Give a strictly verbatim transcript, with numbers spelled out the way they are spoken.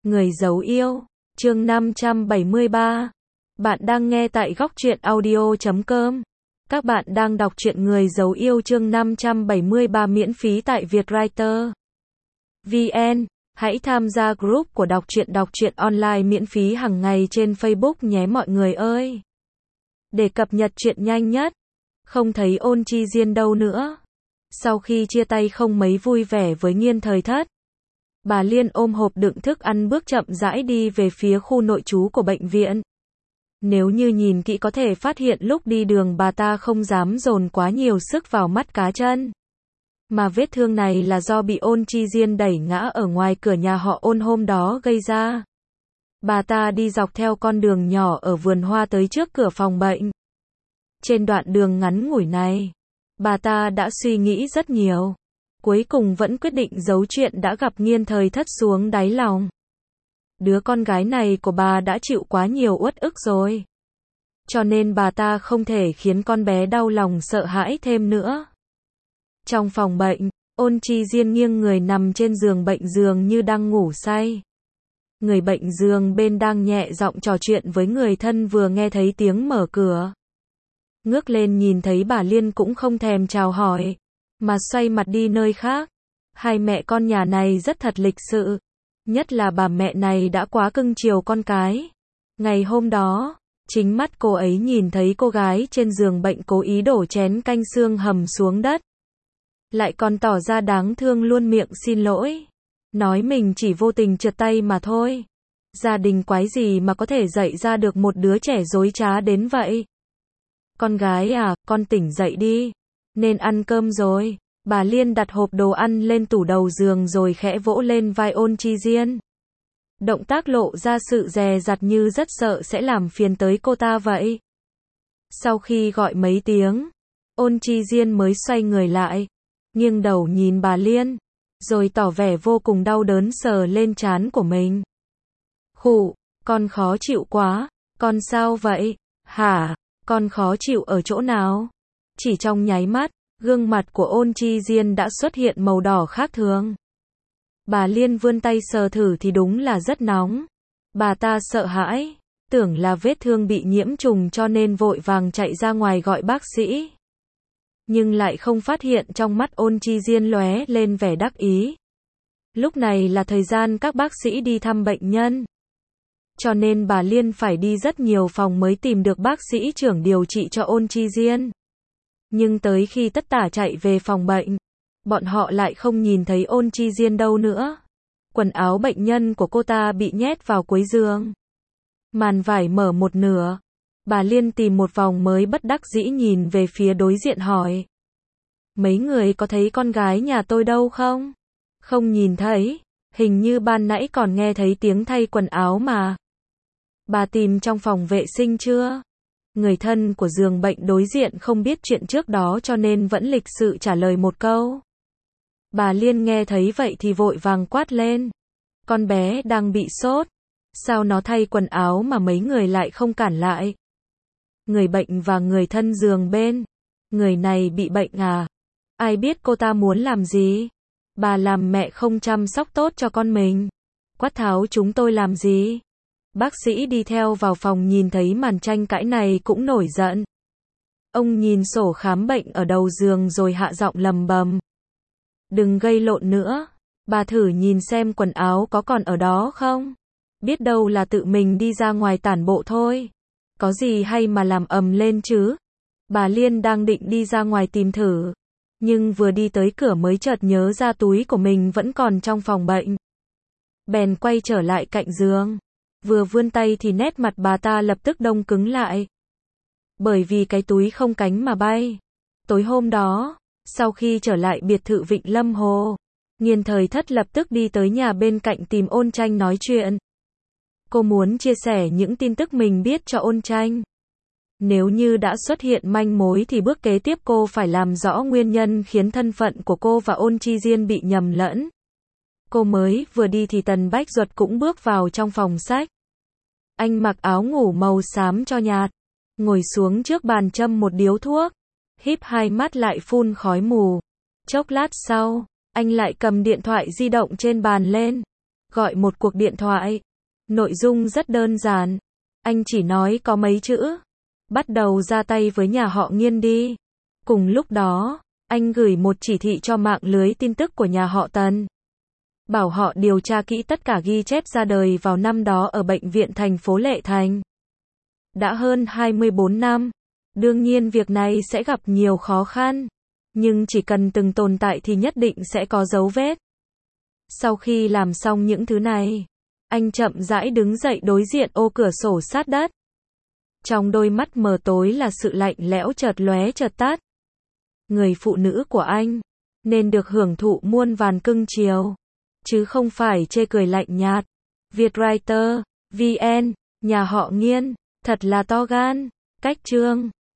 Người giấu yêu, chương năm trăm bảy mươi ba. Bạn đang nghe tại góc truyện audio chấm com. Các bạn đang đọc truyện Người giấu yêu chương năm trăm bảy mươi ba miễn phí tại Vietwriter vê en. Hãy tham gia group của đọc truyện đọc truyện online miễn phí hàng ngày trên Facebook nhé mọi người ơi. Để cập nhật truyện nhanh nhất. Không thấy Ôn Chi Diên đâu nữa. Sau khi chia tay không mấy vui vẻ với Nghiên Thời Thất, bà Liên ôm hộp đựng thức ăn bước chậm rãi đi về phía khu nội trú của bệnh viện. Nếu như nhìn kỹ có thể phát hiện lúc đi đường bà ta không dám dồn quá nhiều sức vào mắt cá chân. Mà vết thương này là do bị Ôn Chi Diên đẩy ngã ở ngoài cửa nhà họ Ôn hôm đó gây ra. Bà ta đi dọc theo con đường nhỏ ở vườn hoa tới trước cửa phòng bệnh. Trên đoạn đường ngắn ngủi này, bà ta đã suy nghĩ rất nhiều. Cuối cùng vẫn quyết định giấu chuyện đã gặp Nghiên Thời Thất xuống đáy lòng. Đứa con gái này của bà đã chịu quá nhiều uất ức rồi. Cho nên bà ta không thể khiến con bé đau lòng sợ hãi thêm nữa. Trong phòng bệnh, Ôn Chi Diên nghiêng người nằm trên giường bệnh dường như đang ngủ say. Người bệnh giường bên đang nhẹ giọng trò chuyện với người thân vừa nghe thấy tiếng mở cửa. Ngước lên nhìn thấy bà Liên cũng không thèm chào hỏi, mà xoay mặt đi nơi khác. Hai mẹ con nhà này rất thật lịch sự. Nhất là bà mẹ này đã quá cưng chiều con cái. Ngày hôm đó, chính mắt cô ấy nhìn thấy cô gái trên giường bệnh cố ý đổ chén canh xương hầm xuống đất. Lại còn tỏ ra đáng thương luôn miệng xin lỗi. Nói mình chỉ vô tình trượt tay mà thôi. Gia đình quái gì mà có thể dạy ra được một đứa trẻ dối trá đến vậy. Con gái à, con tỉnh dậy đi. Nên ăn cơm rồi. Bà Liên đặt hộp đồ ăn lên tủ đầu giường rồi khẽ vỗ lên vai Ôn Chi Diên. Động tác lộ ra sự dè dặt như rất sợ sẽ làm phiền tới cô ta vậy. Sau khi gọi mấy tiếng, Ôn Chi Diên mới xoay người lại, nghiêng đầu nhìn bà Liên, rồi tỏ vẻ vô cùng đau đớn sờ lên trán của mình. Khụ, con khó chịu quá, con sao vậy? Hả, con khó chịu ở chỗ nào? Chỉ trong nháy mắt, gương mặt của Ôn Chi Diên đã xuất hiện màu đỏ khác thường. Bà Liên vươn tay sờ thử thì đúng là rất nóng. Bà ta sợ hãi, tưởng là vết thương bị nhiễm trùng cho nên vội vàng chạy ra ngoài gọi bác sĩ. Nhưng lại không phát hiện trong mắt Ôn Chi Diên lóe lên vẻ đắc ý. Lúc này là thời gian các bác sĩ đi thăm bệnh nhân. Cho nên bà Liên phải đi rất nhiều phòng mới tìm được bác sĩ trưởng điều trị cho Ôn Chi Diên. Nhưng tới khi tất tả chạy về phòng bệnh, bọn họ lại không nhìn thấy Ôn Chi Diên đâu nữa. Quần áo bệnh nhân của cô ta bị nhét vào cuối giường. Màn vải mở một nửa. Bà Liên tìm một vòng mới bất đắc dĩ nhìn về phía đối diện hỏi. Mấy người có thấy con gái nhà tôi đâu không? Không nhìn thấy, hình như ban nãy còn nghe thấy tiếng thay quần áo mà. Bà tìm trong phòng vệ sinh chưa? Người thân của giường bệnh đối diện không biết chuyện trước đó cho nên vẫn lịch sự trả lời một câu. Bà Liên nghe thấy vậy thì vội vàng quát lên. Con bé đang bị sốt. Sao nó thay quần áo mà mấy người lại không cản lại? Người bệnh và người thân giường bên. Người này bị bệnh à? Ai biết cô ta muốn làm gì? Bà làm mẹ không chăm sóc tốt cho con mình. Quát tháo chúng tôi làm gì? Bác sĩ đi theo vào phòng nhìn thấy màn tranh cãi này cũng nổi giận. Ông nhìn sổ khám bệnh ở đầu giường rồi hạ giọng lầm bầm. Đừng gây lộn nữa. Bà thử nhìn xem quần áo có còn ở đó không? Biết đâu là tự mình đi ra ngoài tản bộ thôi. Có gì hay mà làm ầm lên chứ? Bà Liên đang định đi ra ngoài tìm thử. Nhưng vừa đi tới cửa mới chợt nhớ ra túi của mình vẫn còn trong phòng bệnh. Bèn quay trở lại cạnh giường. Vừa vươn tay thì nét mặt bà ta lập tức đông cứng lại. Bởi vì cái túi không cánh mà bay. Tối hôm đó, sau khi trở lại biệt thự Vịnh Lâm Hồ, Nghiên Thời Thất lập tức đi tới nhà bên cạnh tìm Ôn Tranh nói chuyện. Cô muốn chia sẻ những tin tức mình biết cho Ôn Tranh. Nếu như đã xuất hiện manh mối thì bước kế tiếp cô phải làm rõ nguyên nhân khiến thân phận của cô và Ôn Chi Diên bị nhầm lẫn. Cô mới vừa đi thì Tần Bách Duật cũng bước vào trong phòng sách. Anh mặc áo ngủ màu xám cho nhạt, ngồi xuống trước bàn châm một điếu thuốc, híp hai mắt lại phun khói mù. Chốc lát sau, anh lại cầm điện thoại di động trên bàn lên, gọi một cuộc điện thoại. Nội dung rất đơn giản. Anh chỉ nói có mấy chữ. Bắt đầu ra tay với nhà họ Nghiên đi. Cùng lúc đó, anh gửi một chỉ thị cho mạng lưới tin tức của nhà họ Tần. Bảo họ điều tra kỹ tất cả ghi chép ra đời vào năm đó ở bệnh viện thành phố Lệ Thành. Đã hơn hai mươi bốn năm. Đương nhiên việc này sẽ gặp nhiều khó khăn. Nhưng chỉ cần từng tồn tại thì nhất định sẽ có dấu vết. Sau khi làm xong những thứ này, anh chậm rãi đứng dậy đối diện ô cửa sổ sát đất. Trong đôi mắt mờ tối là sự lạnh lẽo chợt lóe chợt tắt. Người phụ nữ của anh nên được hưởng thụ muôn vàn cưng chiều, chứ không phải chê cười lạnh nhạt. Vietwriter, vê en, nhà họ Nghiên, thật là to gan. Cách chương